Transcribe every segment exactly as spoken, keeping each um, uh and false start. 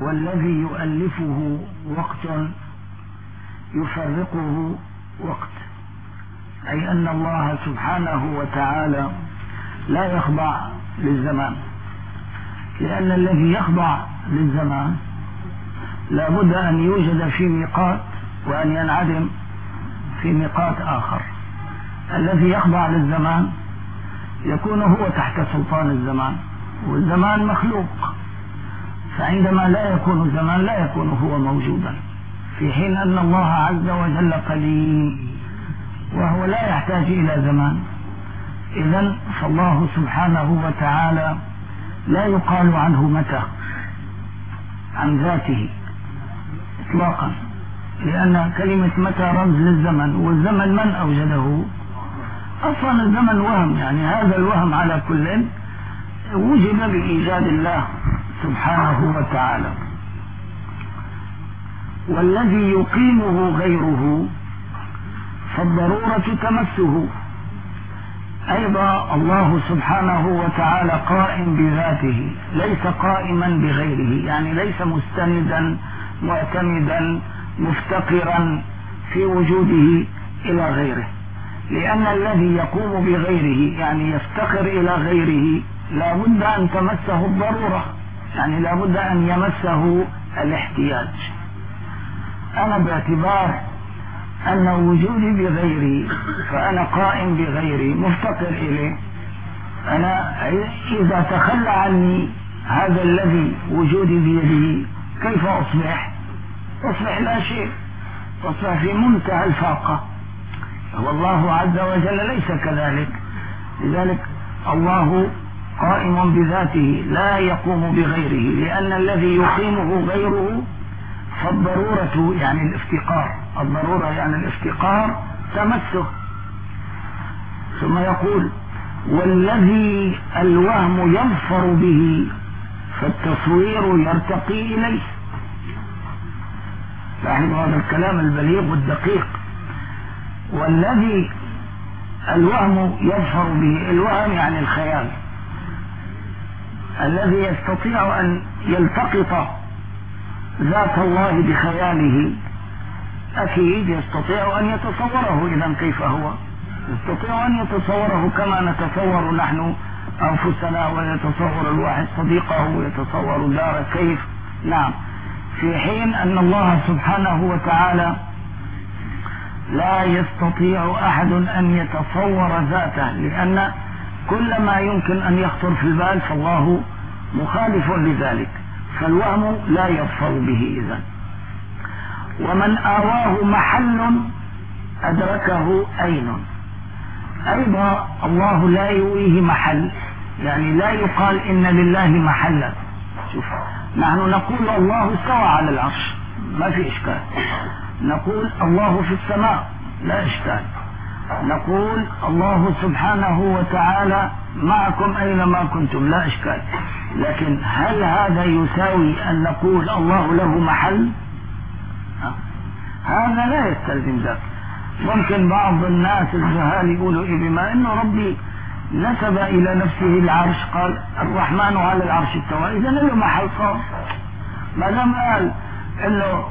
والذي يؤلفه وقت يفرقه وقت، أي أن الله سبحانه وتعالى لا يخضع للزمان، لأن الذي يخضع للزمان لا بد أن يوجد في ميقات وأن ينعدم في ميقات آخر. الذي يخضع للزمان يكون هو تحت سلطان الزمان، والزمان مخلوق، فعندما لا يكون الزمان لا يكون هو موجودا، في حين أن الله عز وجل قديم وهو لا يحتاج إلى زمان. إذن فالله سبحانه وتعالى لا يقال عنه متى عن ذاته إطلاقا، لأن كلمة متى رمز للزمن، والزمن من أوجده؟ أصلا الزمن وهم، يعني هذا الوهم على كل وجد بإيجاد الله سبحانه وتعالى. والذي يقيمه غيره فالضرورة تمسه. أيضا الله سبحانه وتعالى قائم بذاته، ليس قائما بغيره، يعني ليس مستندا معتمدا مفتقرا في وجوده إلى غيره، لأن الذي يقوم بغيره يعني يفتقر إلى غيره لا بد أن تمسه الضرورة، يعني لا بد أن يمسه الاحتياج. أنا باعتبار أن وجودي بغيري فأنا قائم بغيري مفتقر إليه، أنا إذا تخلى عني هذا الذي وجودي بيده كيف أصبح؟ أصبح لا شيء، أصبح في منتهى الفاقة، والله عز وجل ليس كذلك. لذلك الله قائم بذاته لا يقوم بغيره، لأن الذي يقيمه غيره فالضرورة يعني الافتقار، الضرورة يعني الافتقار تمسه. ثم يقول والذي الوهم يظفر به فالتصوير يرتقي إليه. لاحظوا هذا الكلام البليغ والدقيق. والذي الوهم يظفر به، الوهم يعني الخيال، الذي يستطيع أن يلتقط ذات الله بخياله أكيد يستطيع أن يتصوره. إذن كيف هو؟ يستطيع أن يتصوره كما نتصور نحن أنفسنا، ويتصور الواحد صديقه ويتصور دار كيف. نعم، في حين أن الله سبحانه وتعالى لا يستطيع أحد أن يتصور ذاته، لأن كل ما يمكن أن يخطر في البال فالله مخالف لذلك، فالوهم لا يظفر به. إذن ومن آواه محل أدركه أين. أيضا الله لا يويه محل، يعني لا يقال إن لله محلا. شوف، نحن نقول الله استوى على العرش ما في إشكال، نقول الله في السماء لا إشكال، نقول الله سبحانه وتعالى معكم أينما كنتم لا إشكال. لكن هل هذا يساوي أن نقول الله له محل؟ هذا لا يستلزم ذلك. ممكن بعض الناس الجهال يقولوا إيه، بما أنه ربي نسب إلى نفسه العرش، قال الرحمن على العرش استوى، إذا له محل خاص. ما دام قال إنه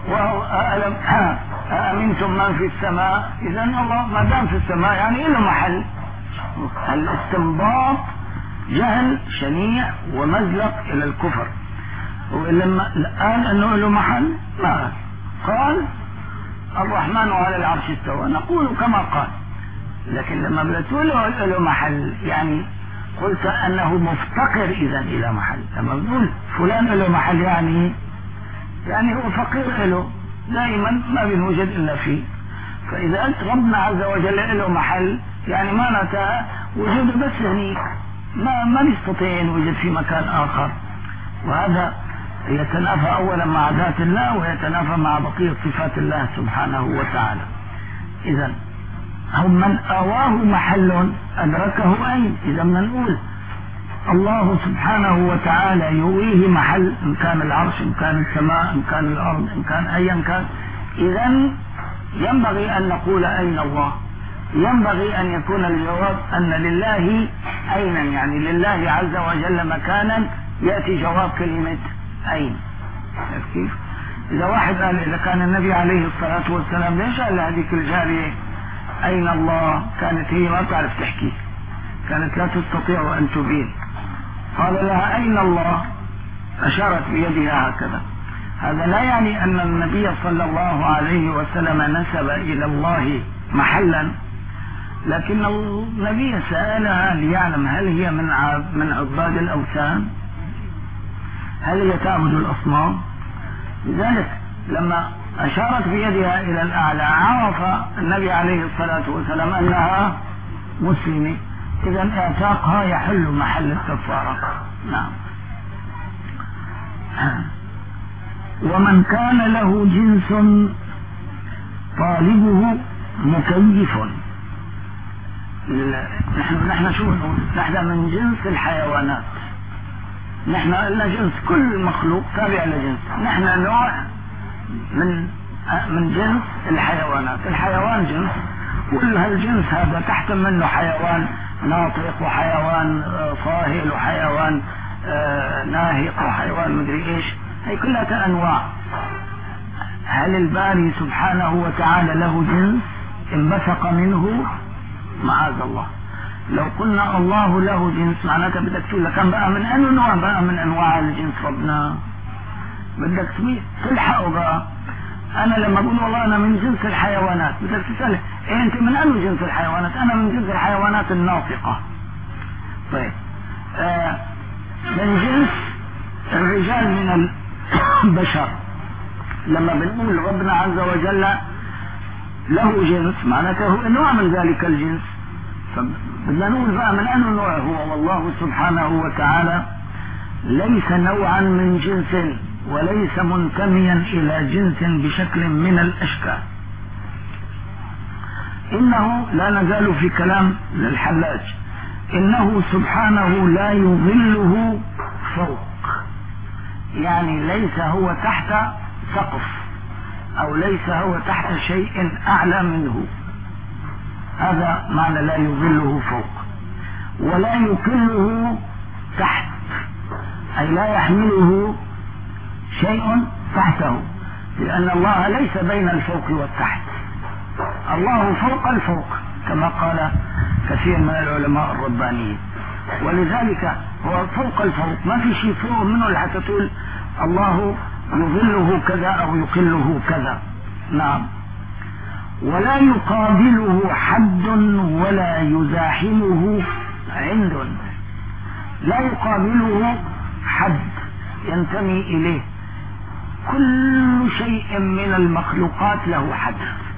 أأمنتم من في السماء، إذا الله ما دام في السماء يعني له محل. الاستنباط جهل شنيع ومزلق إلى الكفر. ولما قال أنه له محل ما قال الرحمن على العرش استوى، نقول كما قال. لكن لما بتقول له محل يعني قلت أنه مفتقر إذا إلى محل. لما بقول فلان له محل يعني يعني هو فقير له، دائما ما بنوجد إلا فيه. فإذا قلت ربنا عز وجل له محل يعني معناتها وجوده بس هنيك، ما ما نستطيع أن نوجد في مكان آخر. وهذا يتنافى أولا مع ذات الله ويتنافى مع بقية صفات الله سبحانه وتعالى. إذن هم من آواه محل أدركه أين. إذا ما نقول الله سبحانه وتعالى يويه محل، إن كان العرش، إن كان السماء، إن كان الأرض، إن كان أيا كان، إذن ينبغي أن نقول أين الله. ينبغي أن يكون الجواب أن لله أين، يعني لله عز وجل مكانا، يأتي جواب كلمة أين. كيف؟ إذا واحد قال إذا كان النبي عليه الصلاة والسلام ليش قال لهذيك الجارية أين الله؟ كانت هي ما بتعرف تحكي، كانت لا تستطيع أن تبين، قال لها أين الله؟ أشارت بيدها هكذا. هذا لا يعني أن النبي صلى الله عليه وسلم نسب إلى الله محلا، لكن النبي سألها ليعلم هل هي من من عباد الأوثان، هل هي تعبد الأصنام. لذلك لما أشارت بيدها إلى الأعلى عرف النبي عليه الصلاة والسلام أنها مسلمة، إذا اعتاقها يحل محل الكفارة. نعم. ومن كان له جنس طالبه مكيف، نحن نحن شو نقول؟ نحن من جنس الحيوانات، نحن قلنا جنس كل مخلوق تابع لجنس، نحن نوع من من جنس الحيوانات. الحيوان جنس، كل هالجنس هذا تحت منه حيوان ناطق وحيوان صاهل وحيوان ناهق وحيوان مدري ايش، هي كلها انواع. هل الباري سبحانه وتعالى له جنس انبثق منه؟ معاذ الله. لو قلنا الله له جنس معناتها بدك تقول لك كان بقى من أي نوع بقى من أنواع الجنس ربنا، بدك تلحقه بقى. أنا لما أقول والله أنا من جنس الحيوانات بدك تسأل إيه أنت من أي جنس الحيوانات؟ أنا من جنس الحيوانات الناطقة. طيب آه من جنس الرجال من البشر، لما بنقول ربنا عز وجل له جنس معناته نوع من ذلك الجنس، فبدنا نقول بقى من أي نوع هو. والله سبحانه وتعالى ليس نوعا من جنس وليس منتميا إلى جنس بشكل من الأشكال. إنه لا نزال في كلام للحلاج، إنه سبحانه لا يظله فوق، يعني ليس هو تحت سقف أو ليس هو تحت شيء أعلى منه، هذا معنى لا يظله فوق. ولا يكله تحت، أي لا يحمله شيء تحته، لأن الله ليس بين الفوق والتحت، الله فوق الفوق كما قال كثير من العلماء الربانيين. ولذلك هو فوق الفوق، ما في شيء فوق منه حتى تقول الله يظله كذا أو يقله كذا. نعم. ولا يقابله حد ولا يزاحمه عند، لا يقابله حد ينتمي إليه. كل شيء من المخلوقات له حد،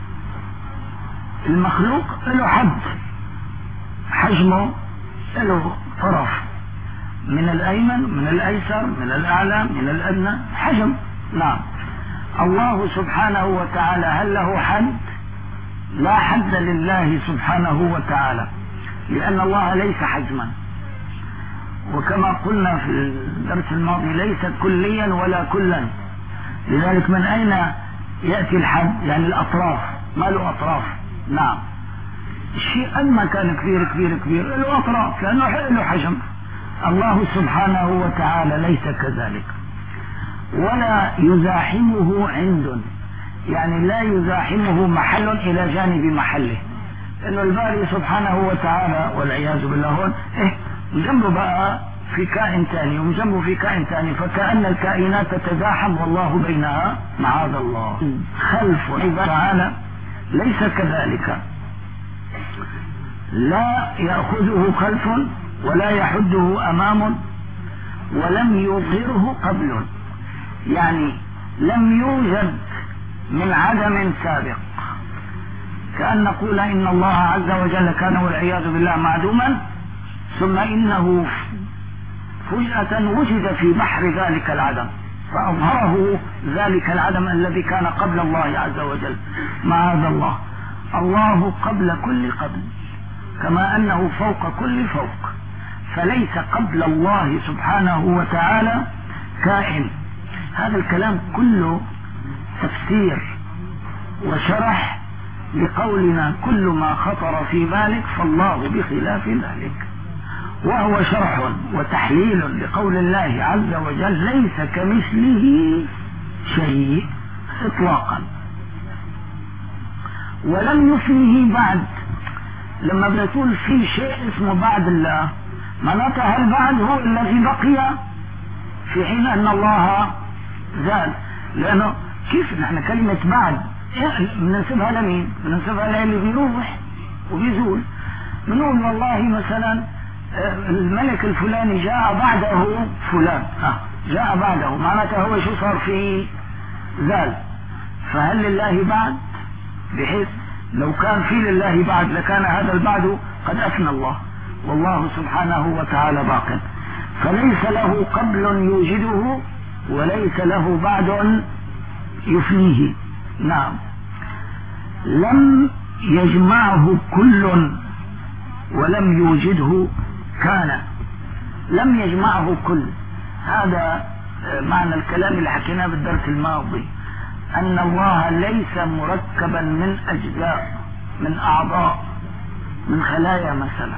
المخلوق له حد، حجمه له طرف، من الأيمن من الأيسر من الأعلى من الأدنى حجم. نعم. الله سبحانه وتعالى هل له حد؟ لا حد لله سبحانه وتعالى، لأن الله ليس حجما، وكما قلنا في الدرس الماضي ليس كليا ولا كلا. لذلك من أين يأتي الحد؟ يعني الأطراف، ما له أطراف. نعم. الشيء قد ما كان كبير كبير كبير له أطراف لأنه له حجم. الله سبحانه وتعالى ليس كذلك. ولا يزاحمه عند، يعني لا يزاحمه محل إلى جانب محله، لأنه الباري سبحانه وتعالى والعياذ بالله هون إيه جنبه بقى في كائن ثاني وجنبه في كائن ثاني، فكأن الكائنات تتزاحم والله بينها معاذ الله. خلف عباد تعالى ليس كذلك، لا يأخذه خلف ولا يحده أمام ولم يظهره قبل، يعني لم يوجد من عدم سابق. كأن نقول إن الله عز وجل كان والعياذ بالله معدوما ثم إنه فجأة وجد في بحر ذلك العدم فأظهره ذلك العدم الذي كان قبل الله عز وجل. معاذ الله، الله قبل كل قبل كما أنه فوق كل فوق، فليس قبل الله سبحانه وتعالى كائن. هذا الكلام كله تفسير وشرح لقولنا كل ما خطر في بالك فالله بخلاف ذلك، وهو شرح وتحليل لقول الله عز وجل ليس كمثله شيء إطلاقا، ولم يفنيه بعد. لما بنقول في شيء اسمه بعد الله، معناته هل بعد هو الذي بقي في حين أن الله زال؟ لأنه كيف نحن كلمة بعد بننسبها لمين؟ بننسبها للي بيروح وبيزول. بنقول والله مثلا الملك الفلاني جاء بعده فلان، آه جاء بعده، معناته هو شو صار فيه؟ زال. فهل لله بعد؟ بحيث لو كان في لله بعد لكان هذا البعد قد أفنى الله، والله سبحانه وتعالى باق، فليس له قبل يوجده وليس له بعد يفنيه. نعم. لم يجمعه كل ولم يوجده كان. لم يجمعه كل، هذا معنى الكلام اللي حكيناه بالدرس الماضي، أن الله ليس مركبا من أجزاء، من أعضاء، من خلايا مثلا.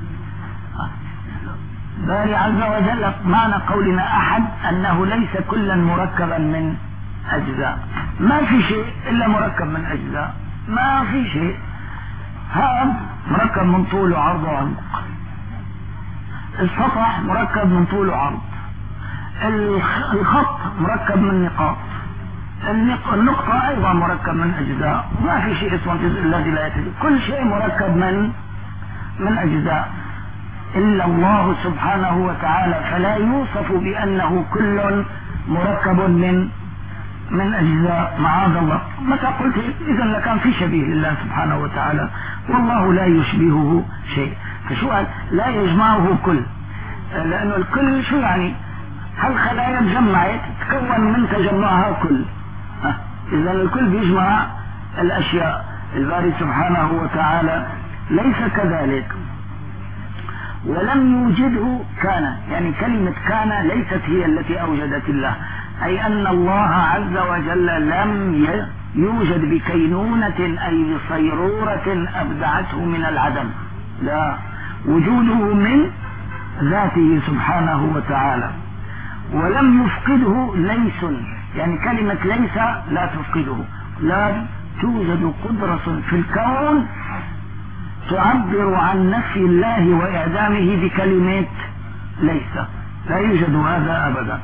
باري عز وجل معنى قولنا أحد أنه ليس كلا مركبا من أجزاء، ما في شيء إلا مركب من أجزاء، ما في شيء. هذا مركب من طول وعرض وعمق، السطح مركب من طول وعرض، الخط مركب من نقاط، النقطة أيضا مركب من أجزاء، ما في شيء اسمه الجزء الذي لا يتجزأ، كل شيء مركب من من أجزاء إلا الله سبحانه وتعالى، فلا يوصف بأنه كل مركب من من أجزاء، معاذ الله. متى قلت إذا لكان في شبيه لله سبحانه وتعالى، والله لا يشبهه شيء. فشو لا يجمعه كل؟ لأنه الكل شو يعني؟ هل خلايا تجمعت تكون من تجمعها كل؟ إذا الكل بيجمع الأشياء، الباري سبحانه وتعالى ليس كذلك. ولم يوجده كان، يعني كلمة كان ليست هي التي أوجدت الله، أي أن الله عز وجل لم يوجد بكينونة أي بصيرورة أبدعته من العدم، لا، وجوده من ذاته سبحانه وتعالى. ولم يفقده ليس، يعني كلمة ليس لا تفقده، لا توجد قدرة في الكون تعبر عن نفي الله وإعدامه بكلمة ليس، لا يوجد هذا أبدا.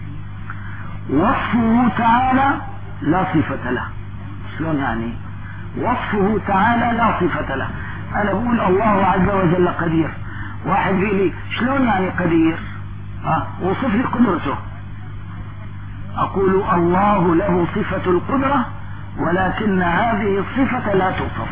وصفه تعالى لا صفة له. شلون يعني؟ وصفه تعالى لا صفة له. أنا بقول الله عز وجل قدير، واحد بيقول لي شلون يعني قدير؟ ها وصف لي قدرته. أقول الله له صفة القدرة ولكن هذه الصفة لا توصف.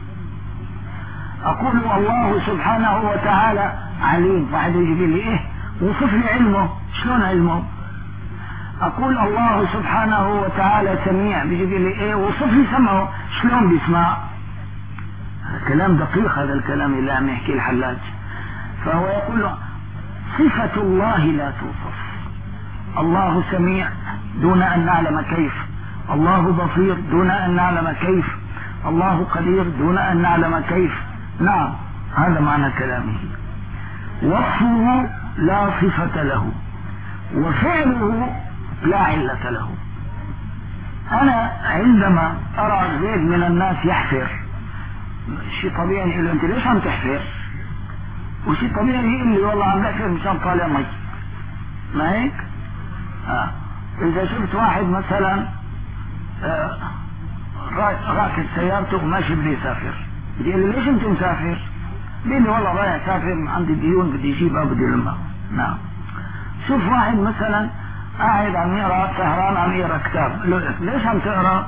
أقول الله سبحانه وتعالى عليم، واحد يجي لي إيه وصف لي علمه، شلون علمه؟ أقول الله سبحانه وتعالى سميع، بيجي لي إيه وصف لي سمعه، شلون بيسمع؟ كلام دقيق هذا الكلام اللي عم يحكي الحلاج. فهو يقول صفة الله لا توصف. الله سميع دون أن نعلم كيف، الله بصير دون أن نعلم كيف، الله قدير دون أن نعلم كيف. نعم، هذا معنى كلامه. وصفه لا صفة له، وفعله لا علة له. أنا عندما أرى زيد من الناس يحفر، شيء طبيعي يقول له أنت ليش عم تحفر؟ وشيء طبيعي يقول لي والله عم بحفر مشان طالع مي، ما هيك؟ آه. إذا شفت واحد مثلا آه راكب سيارته وماشي بده يسافر، بدي يقول لي ليش أنت مسافر؟ بيقول لي والله رايح أسافر عندي ديون بدي أجيبها بدي ألمها. نعم. شوف واحد مثلا قاعد عم يقرا، سهران عم يقرا كتاب، ليش عم تقرا؟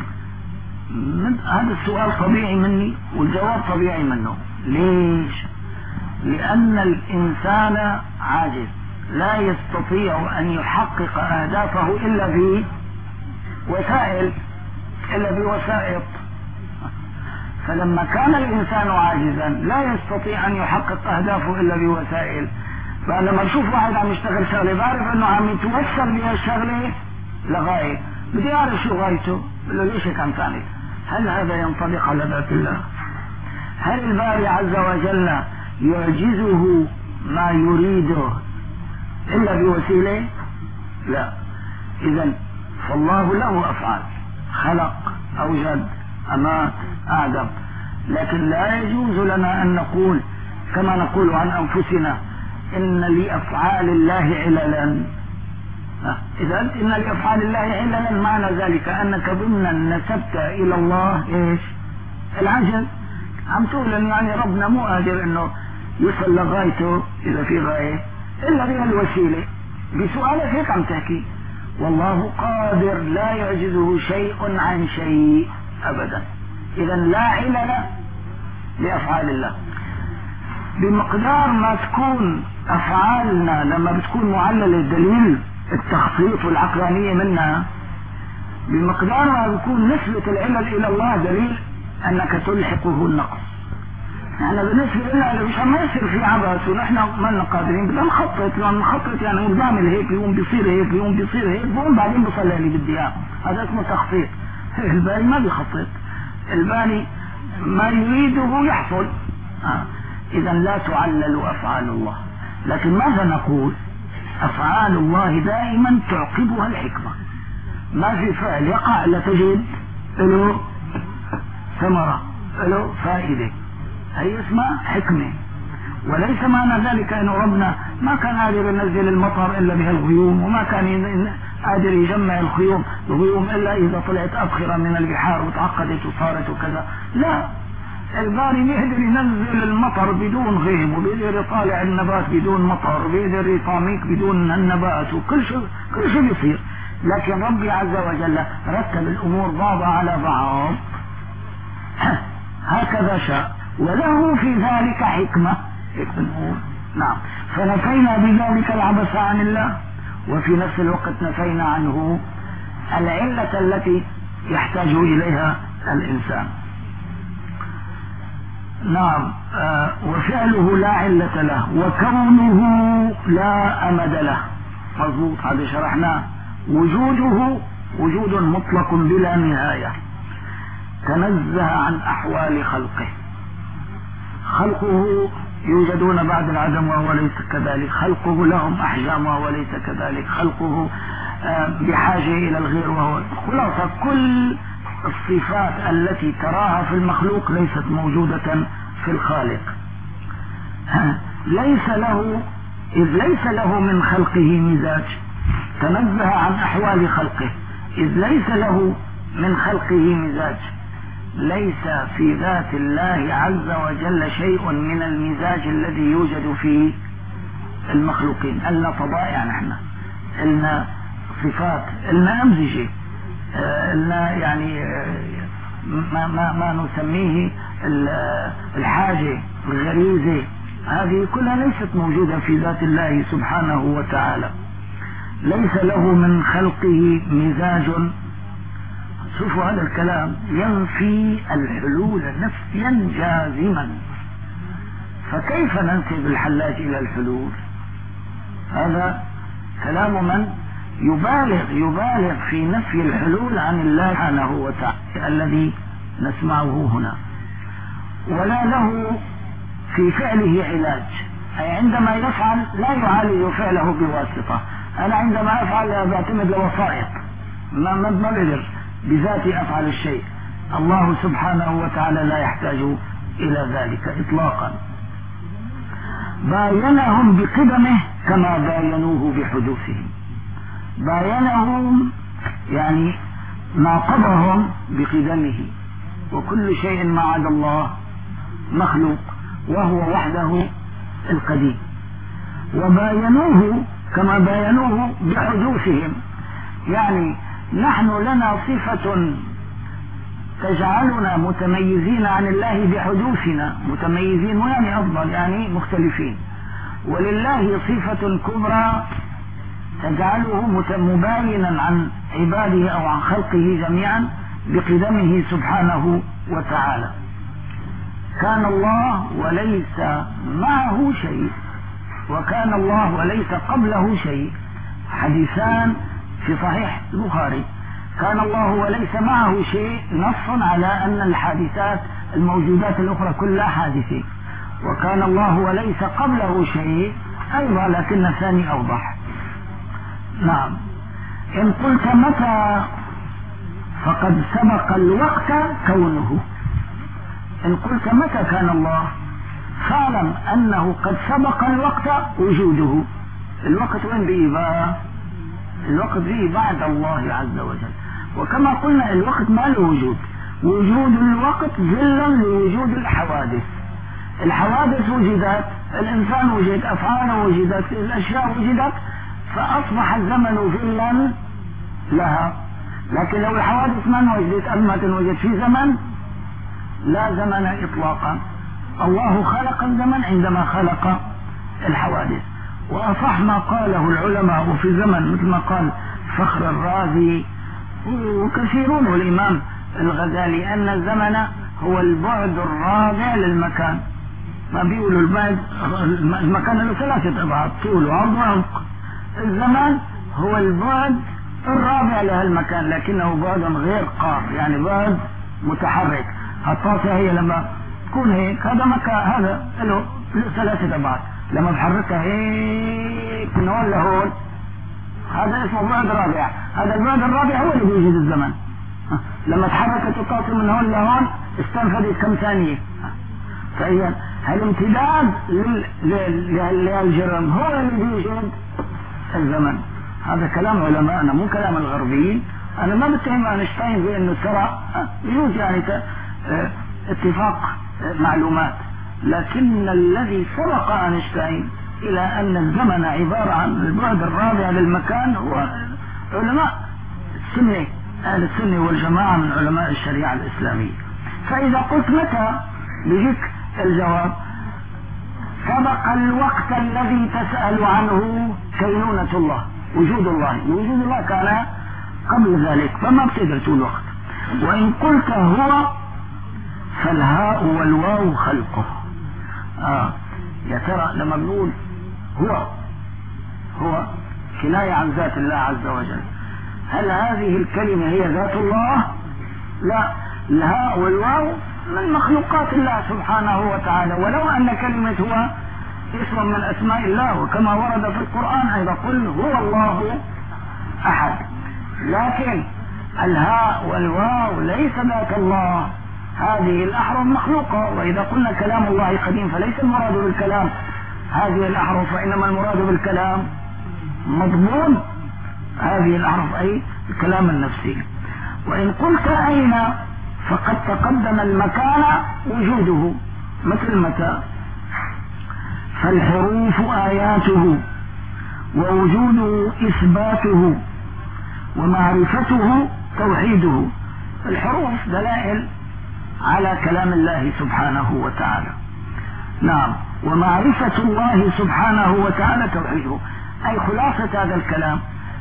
هذا السؤال طبيعي مني والجواب طبيعي منه. ليش؟ لأن الإنسان عاجز، لا يستطيع أن يحقق أهدافه إلا بوسائل، إلا بوسائط. فلما كان الإنسان عاجزا لا يستطيع أن يحقق أهدافه إلا بوسائل، فلما أشوف واحد عم يشتغل شغلة بعرف أنه عم يتوصل بها الشغلة لغاية، بدي أعرف شو غايته، بقول له ليش هيك عم تعمل؟ هل هذا ينطبق على ذات الله؟ هل الباري عز وجل يعجزه ما يريده إلا بوسيلة؟ لا. إذا فالله له أفعال، خلق، أوجد، أمات، أعدم، لكن لا يجوز لنا أن نقول كما نقول عن أنفسنا إن لأفعال الله عللا. إذا قلت إن لأفعال الله عللا معنى ذلك أنك ضمنا نسبت إلى الله إيش؟ العجز. عم تقول إن يعني ربنا مو قادر إنه يوصل لغايته إذا في غاية إلا بها الوسيلة. بسؤالك هيك عم تحكي، والله قادر لا يعجزه شيء عن شيء أبدا. إذا لا علل لأفعال الله. بمقدار ما تكون أفعالنا لما بتكون معللة دليل التخطيط والعقلانية منها، بمقدار ما بيكون نسبة العلل إلى الله دليل أنك تلحقه النقص. يعني بالنسبة لنا مش ما يصير في عبث ونحن ما لنا قادرين، بدنا نخطط. لما نخطط يعني نقول بعمل هيك يقوم بيصير هيك يقوم بيصير هيك بقوم بعدين بصل اللي بدي اياه، هذا اسمه تخطيط. الباري ما بيخطط، الباري ما يريده يحصل. آه. إذا لا تعلل أفعال الله، لكن ماذا نقول؟ أفعال الله دائما تعقبها الحكمة. ما في فعل يقع إلا تجد له ثمرة، له فائدة، هي اسمها حكمة. وليس معنى ذلك أن ربنا ما كان قادر ينزل المطر إلا بها الغيوم، وما كان قادر يجمع الخيوم الغيوم إلا إذا طلعت أبخرة من البحار وتعقدت وصارت وكذا. لا، الباري بيقدر ينزل المطر بدون غيم، وبيقدر يطالع النبات بدون مطر، وبيقدر يطاميك بدون النبات، وكل شيء كل شيء بيصير. لكن ربي عز وجل رتب الأمور بعضها على بعض هكذا شاء، وله في ذلك حكمة. نقول نعم. فنفينا بذلك العبث عن الله، وفي نفس الوقت نفينا عنه العلة التي يحتاج إليها الإنسان. نعم. آه وفعله لا علة له، وكونه لا أمد له. مضبوط، هذا شرحناه. وجوده وجود مطلق بلا نهاية، تنزه عن أحوال خلقه. خلقه يوجدون بعد العدم وهو ليس كذلك، خلقه لهم أحجام وهو ليس كذلك، خلقه بحاجة إلى الغير وهو. خلاصة كل الصفات التي تراها في المخلوق ليست موجودة في الخالق. ليس له إذ ليس له من خلقه مزاج، تنزه عن أحوال خلقه إذ ليس له من خلقه مزاج. ليس في ذات الله عز وجل شيء من المزاج الذي يوجد في المخلوقين. لنا طبائع، نحن لنا صفات، لنا أمزجة، لنا يعني ما, ما, ما نسميه الحاجة، الغريزة، هذه كلها ليست موجودة في ذات الله سبحانه وتعالى. ليس له من خلقه مزاج. شوفوا هذا الكلام ينفي الحلول نفيا جازما، فكيف ننسب الحلاج إلى الحلول؟ هذا كلام من يبالغ يبالغ في نفي الحلول عن الله سبحانه وتعالى الذي نسمعه هنا. ولا له في فعله علاج، أي عندما يفعل لا يعالج فعله بواسطة. أنا عندما أفعل بعتمد لوسائط، ما ما بقدر بذاتي أفعل الشيء. الله سبحانه وتعالى لا يحتاج إلى ذلك إطلاقا. باينهم بقدمه كما باينوه بحدوثهم. باينهم يعني ناقضهم بقدمه، وكل شيء ما عدا الله مخلوق وهو وحده القديم. وباينوه كما باينوه بحدوثهم، يعني نحن لنا صفة تجعلنا متميزين عن الله بحدوثنا، متميزين يعني أفضل يعني مختلفين. ولله صفة كبرى تجعله مباينا عن عباده أو عن خلقه جميعا بقدمه سبحانه وتعالى. كان الله وليس معه شيء، وكان الله وليس قبله شيء. حديثان في صحيح البخاري. كان الله وليس معه شيء، نص على أن الحادثات الموجودات الأخرى كلها حادثة. وكان الله وليس قبله شيء أيضا، لكن الثاني أوضح. نعم. إن قلت متى فقد سبق الوقت كونه. إن قلت متى كان الله فاعلم أنه قد سبق الوقت وجوده. الوقت وين بيه بقى؟ الوقت بيه بعد الله عز وجل. وكما قلنا الوقت ما له وجود، وجود الوقت ظلا لوجود الحوادث. الحوادث وجدت، الإنسان وجد، أفعاله وجدت، الأشياء وجدت، فأصبح الزمن ظلا لها. لكن لو الحوادث ما وجدت أما وجد في زمن، لا زمن إطلاقا. الله خلق الزمن عندما خلق الحوادث. وأصح ما قاله العلماء في زمن مثل ما قال فخر الرازي وكثيرون والإمام الغزالي أن الزمن هو البعد الرابع للمكان. ما بيقولوا البعد المكان له ثلاثة أبعاد، طول وعرض وعمق. الزمان هو البعد الرابع لهالمكان، لكنه بعد غير قار، يعني بعد متحرك. الطاسة هي لما تكون هيك هذا مكان، هذا له ثلاثة أبعاد، لما بحركها هيك من هون لهون هذا اسمه بعد رابع. هذا البعد الرابع هو اللي بيوجد الزمن. لما تحركت الطاسة من هون لهون استنفذت كم ثانية. فإذا الامتداد للجرم هو اللي بيوجد الزمن. هذا كلام علماءنا مو كلام الغربيين. أنا ما بتهم أينشتاين بأنه ترى يوجد يعني اتفاق معلومات، لكن الذي سبق أينشتاين إلى أن الزمن عبارة عن البعد الرابع للمكان هو علماء السنة، أهل السنة والجماعة من علماء الشريعة الإسلامية. فإذا قلت متى بيجيك الجواب سبق الوقت الذي تسأل عنه كينونة الله، وجود الله. وجود الله كان قبل ذلك فما بتقدر تقول وقت. وإن قلت هو فالهاء والواو خلقه. آه. يا ترى لما بنقول هو هو كناية عن ذات الله عز وجل، هل هذه الكلمة هي ذات الله؟ لا، الهاء والواو من مخلوقات الله سبحانه وتعالى. ولو أن كلمة هو اسم من أسماء الله، وكما ورد في القرآن أيضا قل هو الله أحد، لكن الهاء والواو ليس ذات الله. هذه الأحرف مخلوقة. وإذا قلنا كلام الله قديم فليس المراد بالكلام هذه الأحرف، فإنما المراد بالكلام مضمون هذه الأحرف، أي الكلام النفسي. وإن قلت أين فقد تقدم المكان وجوده. مثل متى؟ فالحروف آياته، ووجوده إثباته، ومعرفته توحيده. الحروف دلائل على كلام الله سبحانه وتعالى. نعم. ومعرفة الله سبحانه وتعالى توحيده، أي خلاصة هذا الكلام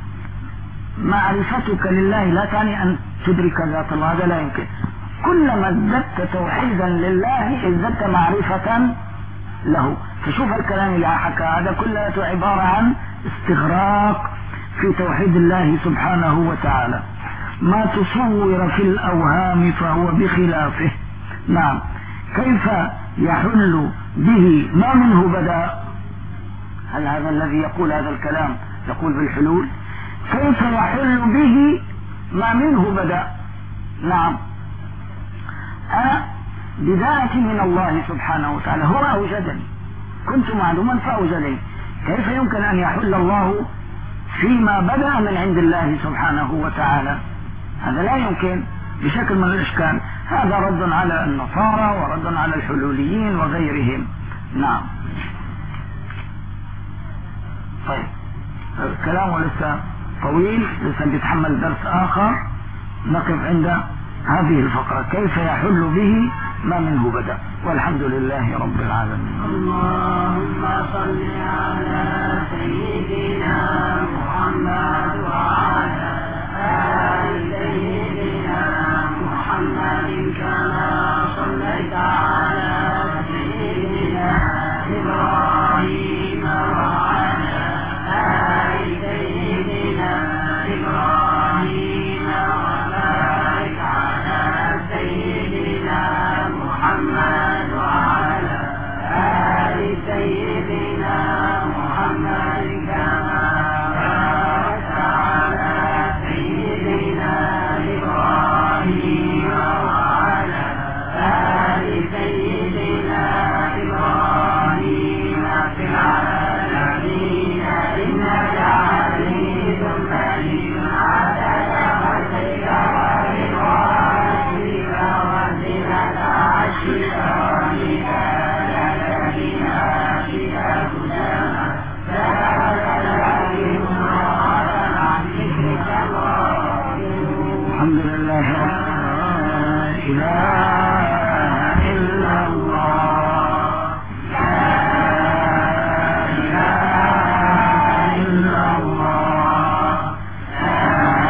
معرفتك لله لا تعني أن تدرك ذات الله، هذا لا يمكن. كلما ازددت توحيدا لله ازددت معرفة له. فشوف الكلام اللي حكى هذا كله عبارة عن استغراق في توحيد الله سبحانه وتعالى. ما تصور في الأوهام فهو بخلافه. نعم. كيف يحل به ما منه بدأ؟ هل هذا الذي يقول هذا الكلام يقول بالحلول؟ كيف يحل به ما منه بدأ؟ نعم. أنا بداية من الله سبحانه وتعالى، هو أوجدني، كنت معلوما فأوجدني. كيف يمكن أن يحل الله فيما بدأ من عند الله سبحانه وتعالى؟ هذا لا يمكن بشكل من الإشكال. هذا رد على النصارى ورد على الحلوليين وغيرهم. نعم. طيب الكلام لسه طويل، لسه بيتحمل درس آخر. نقف عند هذه الفقرة كيف يحل به ما منه بدأ، والحمد لله رب العالمين. اللهم صل على سيدنا محمد وعلى آل سيدنا محمد كما صليت على سيدنا إبراهيم وعلى آل سيدنا إبراهيم وبارك على سيدنا محمد وعلى آل سيدنا محمد كما باركت على الحمد لله رب العالمين. لا إله إلا الله، لا إله إلا الله، لا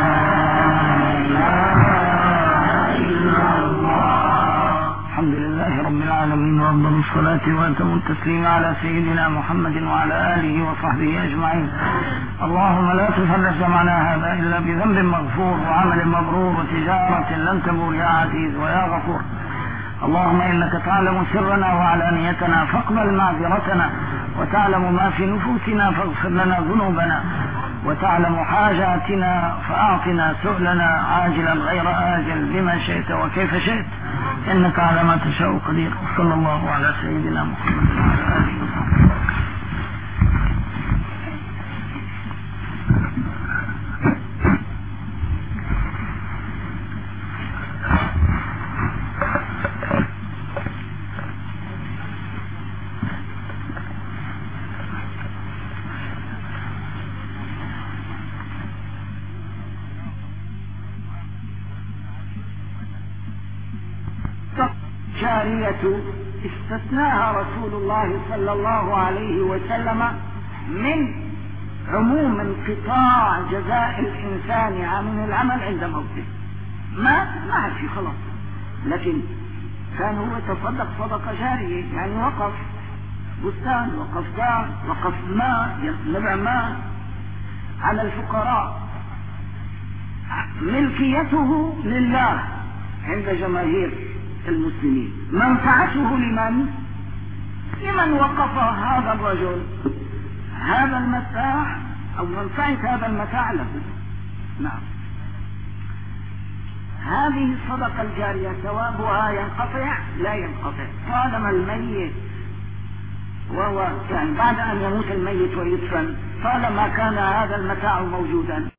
إله إلا الله. الحمد لله رب العالمين، وأفضل الصلاة وأتم التسليم على سيدنا محمد وعلى آله وصحبه أجمعين. اللهم لا تفرج جمعنا هذا إلا بذنب مغفور وعمل مبرور وتجارة لن تبور يا عزيز ويا غفور. اللهم إنك تعلم سرنا وعلانيتنا فاقبل معذرتنا، وتعلم ما في نفوسنا فاغفر لنا ذنوبنا، وتعلم حاجاتنا فأعطنا سؤلنا عاجلا غير آجل بما شئت وكيف شئت، إنك على ما تشاء قدير. وصلى الله على سيدنا محمد وعلى آله وصحبه. جارية استثناها رسول الله صلى الله عليه وسلم من عموم انقطاع جزاء الإنسان من العمل عند موته. ما ما عاد في خلاص، لكن كان هو يتصدق صدقة جارية، يعني وقف بستان، وقف دار، وقف ماء، نبع ماء على الفقراء، ملكيته لله عند جماهير المسلمين، منفعته لمن؟ لمن وقف هذا الرجل هذا المتاع أو منفعة هذا المتاع له. نعم، هذه الصدقة الجارية ثوابها ينقطع؟ لا ينقطع طالما الميت وهو يعني بعد أن يموت الميت ويدفن، طالما كان هذا المتاع موجودا